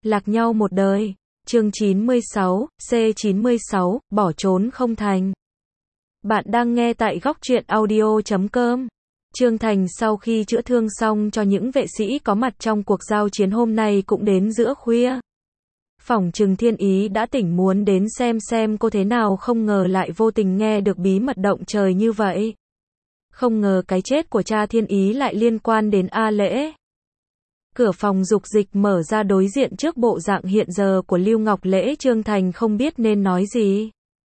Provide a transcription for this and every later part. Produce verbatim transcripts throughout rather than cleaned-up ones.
Lạc nhau một đời. Chương chín mươi sáu, C chín mươi sáu, bỏ trốn không thành. Bạn đang nghe tại góc truyện audio chấm com. Trương Thành sau khi chữa thương xong cho những vệ sĩ có mặt trong cuộc giao chiến hôm nay cũng đến giữa khuya. Phỏng chừng Thiên Ý đã tỉnh muốn đến xem xem cô thế nào, không ngờ lại vô tình nghe được bí mật động trời như vậy. Không ngờ cái chết của cha Thiên Ý lại liên quan đến A Lễ. Cửa phòng dục dịch mở ra đối diện trước bộ dạng hiện giờ của Lưu Ngọc Lễ, Trương Thành không biết nên nói gì.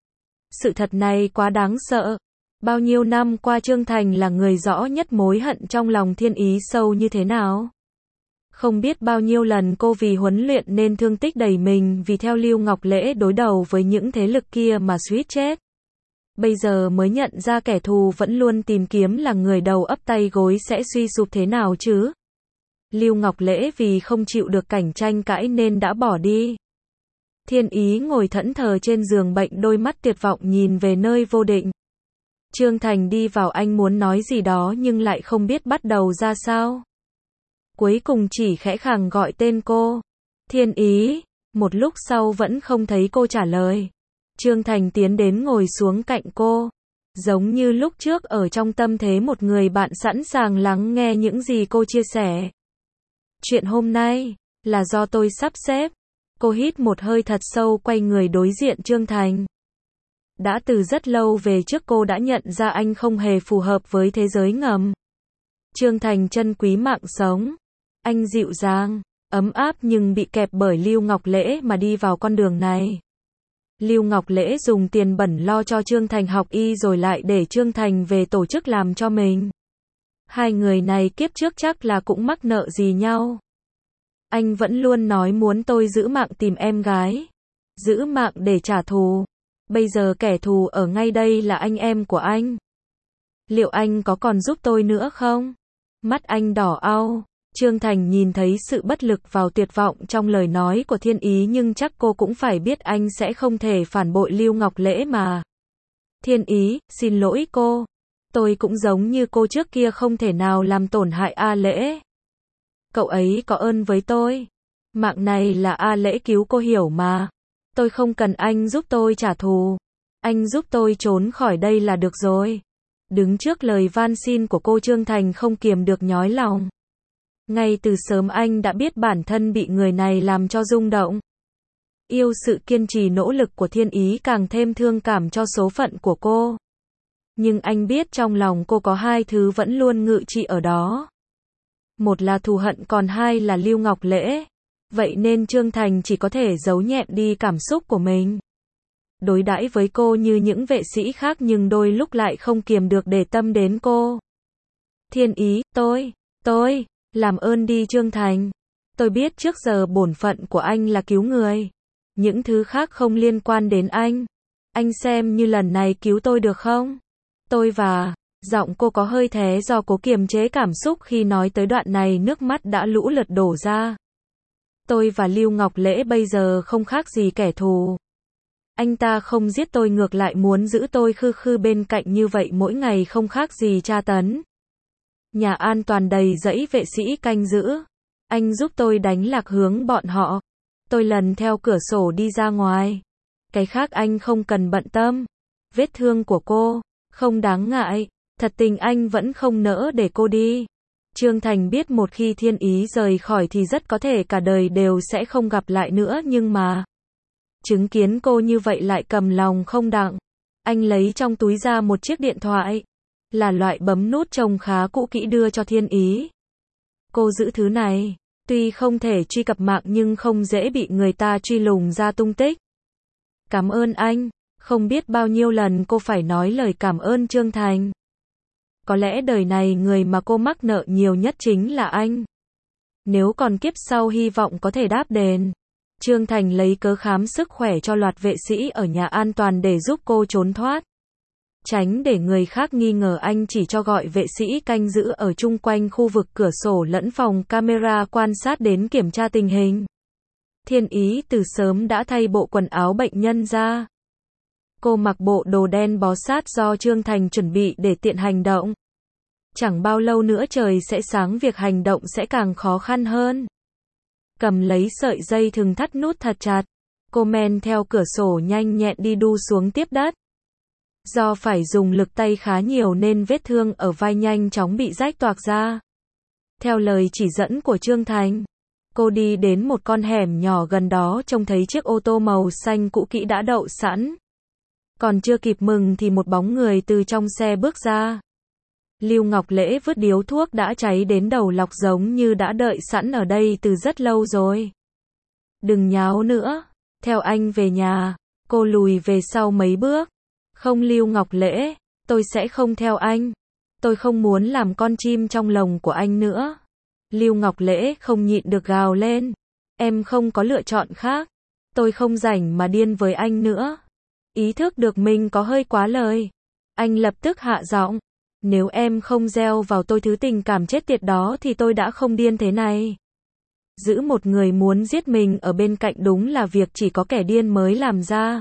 Sự thật này quá đáng sợ. Bao nhiêu năm qua Trương Thành là người rõ nhất mối hận trong lòng Thiên Ý sâu như thế nào. Không biết bao nhiêu lần cô vì huấn luyện nên thương tích đầy mình, vì theo Lưu Ngọc Lễ đối đầu với những thế lực kia mà suýt chết. Bây giờ mới nhận ra kẻ thù vẫn luôn tìm kiếm là người đầu ấp tay gối sẽ suy sụp thế nào chứ. Lưu Ngọc Lễ vì không chịu được cảnh tranh cãi nên đã bỏ đi. Thiên Ý ngồi thẫn thờ trên giường bệnh, đôi mắt tuyệt vọng nhìn về nơi vô định. Trương Thành đi vào, anh muốn nói gì đó nhưng lại không biết bắt đầu ra sao. Cuối cùng chỉ khẽ khàng gọi tên cô. Thiên Ý. Một lúc sau vẫn không thấy cô trả lời. Trương Thành tiến đến ngồi xuống cạnh cô. Giống như lúc trước ở trong tâm thế một người bạn sẵn sàng lắng nghe những gì cô chia sẻ. Chuyện hôm nay là do tôi sắp xếp. Cô hít một hơi thật sâu, quay người đối diện Trương Thành. Đã từ rất lâu về trước cô đã nhận ra anh không hề phù hợp với thế giới ngầm. Trương Thành trân quý mạng sống. Anh dịu dàng, ấm áp nhưng bị kẹp bởi Lưu Ngọc Lễ mà đi vào con đường này. Lưu Ngọc Lễ dùng tiền bẩn lo cho Trương Thành học y rồi lại để Trương Thành về tổ chức làm cho mình. Hai người này kiếp trước chắc là cũng mắc nợ gì nhau. Anh vẫn luôn nói muốn tôi giữ mạng tìm em gái. Giữ mạng để trả thù. Bây giờ kẻ thù ở ngay đây là anh em của anh. Liệu anh có còn giúp tôi nữa không? Mắt anh đỏ au. Trương Thành nhìn thấy sự bất lực vào tuyệt vọng trong lời nói của Thiên Ý, nhưng chắc cô cũng phải biết anh sẽ không thể phản bội Lưu Ngọc Lễ mà. Thiên Ý, xin lỗi cô. Tôi cũng giống như cô trước kia không thể nào làm tổn hại A Lễ. Cậu ấy có ơn với tôi. Mạng này là A Lễ cứu, cô hiểu mà. Tôi không cần anh giúp tôi trả thù. Anh giúp tôi trốn khỏi đây là được rồi. Đứng trước lời van xin của cô, Trương Thành không kiềm được nhói lòng. Ngay từ sớm anh đã biết bản thân bị người này làm cho rung động. Yêu sự kiên trì nỗ lực của Thiên Ý, càng thêm thương cảm cho số phận của cô. Nhưng anh biết trong lòng cô có hai thứ vẫn luôn ngự trị ở đó. Một là thù hận, còn hai là Lưu Ngọc Lễ. Vậy nên Trương Thành chỉ có thể giấu nhẹm đi cảm xúc của mình. Đối đãi với cô như những vệ sĩ khác, nhưng đôi lúc lại không kiềm được để tâm đến cô. Thiên Ý, tôi, tôi, làm ơn đi Trương Thành. Tôi biết trước giờ bổn phận của anh là cứu người. Những thứ khác không liên quan đến anh. Anh xem như lần này cứu tôi được không? Tôi và... Giọng cô có hơi thế do cố kiềm chế cảm xúc, khi nói tới đoạn này nước mắt đã lũ lượt đổ ra. Tôi và Lưu Ngọc Lễ bây giờ không khác gì kẻ thù. Anh ta không giết tôi, ngược lại muốn giữ tôi khư khư bên cạnh như vậy mỗi ngày, không khác gì tra tấn. Nhà an toàn đầy dãy vệ sĩ canh giữ. Anh giúp tôi đánh lạc hướng bọn họ. Tôi lần theo cửa sổ đi ra ngoài. Cái khác anh không cần bận tâm. Vết thương của cô không đáng ngại. Thật tình anh vẫn không nỡ để cô đi. Trương Thành biết một khi Thiên Ý rời khỏi thì rất có thể cả đời đều sẽ không gặp lại nữa, nhưng mà chứng kiến cô như vậy lại cầm lòng không đặng. Anh lấy trong túi ra một chiếc điện thoại. Là loại bấm nút trông khá cũ kỹ, đưa cho Thiên Ý. Cô giữ thứ này. Tuy không thể truy cập mạng nhưng không dễ bị người ta truy lùng ra tung tích. Cảm ơn anh. Không biết bao nhiêu lần cô phải nói lời cảm ơn Trương Thành. Có lẽ đời này người mà cô mắc nợ nhiều nhất chính là anh. Nếu còn kiếp sau hy vọng có thể đáp đền. Trương Thành lấy cớ khám sức khỏe cho loạt vệ sĩ ở nhà an toàn để giúp cô trốn thoát. Tránh để người khác nghi ngờ, anh chỉ cho gọi vệ sĩ canh giữ ở chung quanh khu vực cửa sổ lẫn phòng camera quan sát đến kiểm tra tình hình. Thiên Ý từ sớm đã thay bộ quần áo bệnh nhân ra. Cô mặc bộ đồ đen bó sát do Trương Thành chuẩn bị để tiện hành động. Chẳng bao lâu nữa trời sẽ sáng, việc hành động sẽ càng khó khăn hơn. cầm lấy sợi dây thừng thắt nút thật chặt. Cô men theo cửa sổ nhanh nhẹn đi đu xuống tiếp đất. Do phải dùng lực tay khá nhiều nên vết thương ở vai nhanh chóng bị rách toạc ra. Theo lời chỉ dẫn của Trương Thành, cô đi đến một con hẻm nhỏ gần đó trông thấy chiếc ô tô màu xanh cũ kỹ đã đậu sẵn. Còn chưa kịp mừng thì một bóng người từ trong xe bước ra. Lưu Ngọc Lễ vứt điếu thuốc đã cháy đến đầu lọc giống như đã đợi sẵn ở đây từ rất lâu rồi. Đừng nháo nữa, theo anh về nhà. Cô lùi về sau mấy bước. Không Lưu Ngọc Lễ, tôi sẽ không theo anh. Tôi không muốn làm con chim trong lồng của anh nữa. Lưu Ngọc Lễ không nhịn được gào lên. Em không có lựa chọn khác. Tôi không rảnh mà điên với anh nữa. Ý thức được mình có hơi quá lời. Anh lập tức hạ giọng. Nếu em không gieo vào tôi thứ tình cảm chết tiệt đó thì tôi đã không điên thế này. Giữ một người muốn giết mình ở bên cạnh đúng là việc chỉ có kẻ điên mới làm ra.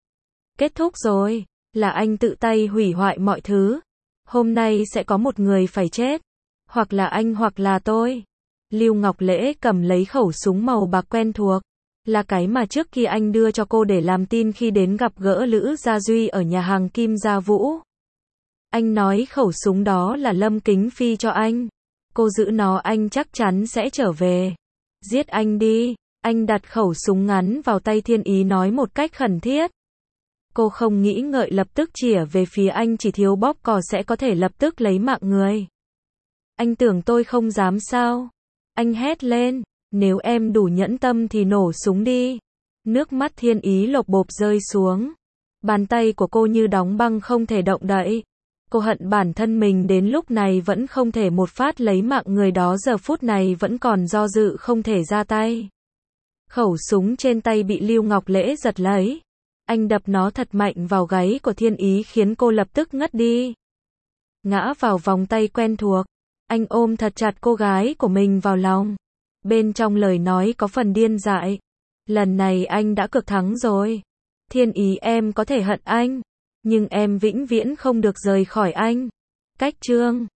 Kết thúc rồi, là anh tự tay hủy hoại mọi thứ. Hôm nay sẽ có một người phải chết. Hoặc là anh hoặc là tôi. Lưu Ngọc Lễ cầm lấy khẩu súng màu bạc quen thuộc. Là cái mà trước khi anh đưa cho cô để làm tin khi đến gặp gỡ Lữ Gia Duy ở nhà hàng Kim Gia Vũ. Anh nói khẩu súng đó là Lâm Kính Phi cho anh. Cô giữ nó anh chắc chắn sẽ trở về. Giết anh đi. Anh đặt khẩu súng ngắn vào tay Thiên Ý nói một cách khẩn thiết. Cô không nghĩ ngợi lập tức chĩa về phía anh, chỉ thiếu bóp cò sẽ có thể lập tức lấy mạng người. Anh tưởng tôi không dám sao? Anh hét lên. Nếu em đủ nhẫn tâm thì nổ súng đi. Nước mắt Thiên Ý lộp bộp rơi xuống. Bàn tay của cô như đóng băng không thể động đậy. Cô hận bản thân mình đến lúc này vẫn không thể một phát lấy mạng người đó, giờ phút này vẫn còn do dự không thể ra tay. Khẩu súng trên tay bị Lưu Ngọc Lễ giật lấy. Anh đập nó thật mạnh vào gáy của Thiên Ý khiến cô lập tức ngất đi. Ngã vào vòng tay quen thuộc. Anh ôm thật chặt cô gái của mình vào lòng. Bên trong lời nói có phần điên dại. Lần này anh đã cực thắng rồi. Thiên Ý, em có thể hận anh, nhưng em vĩnh viễn không được rời khỏi anh. Cách chương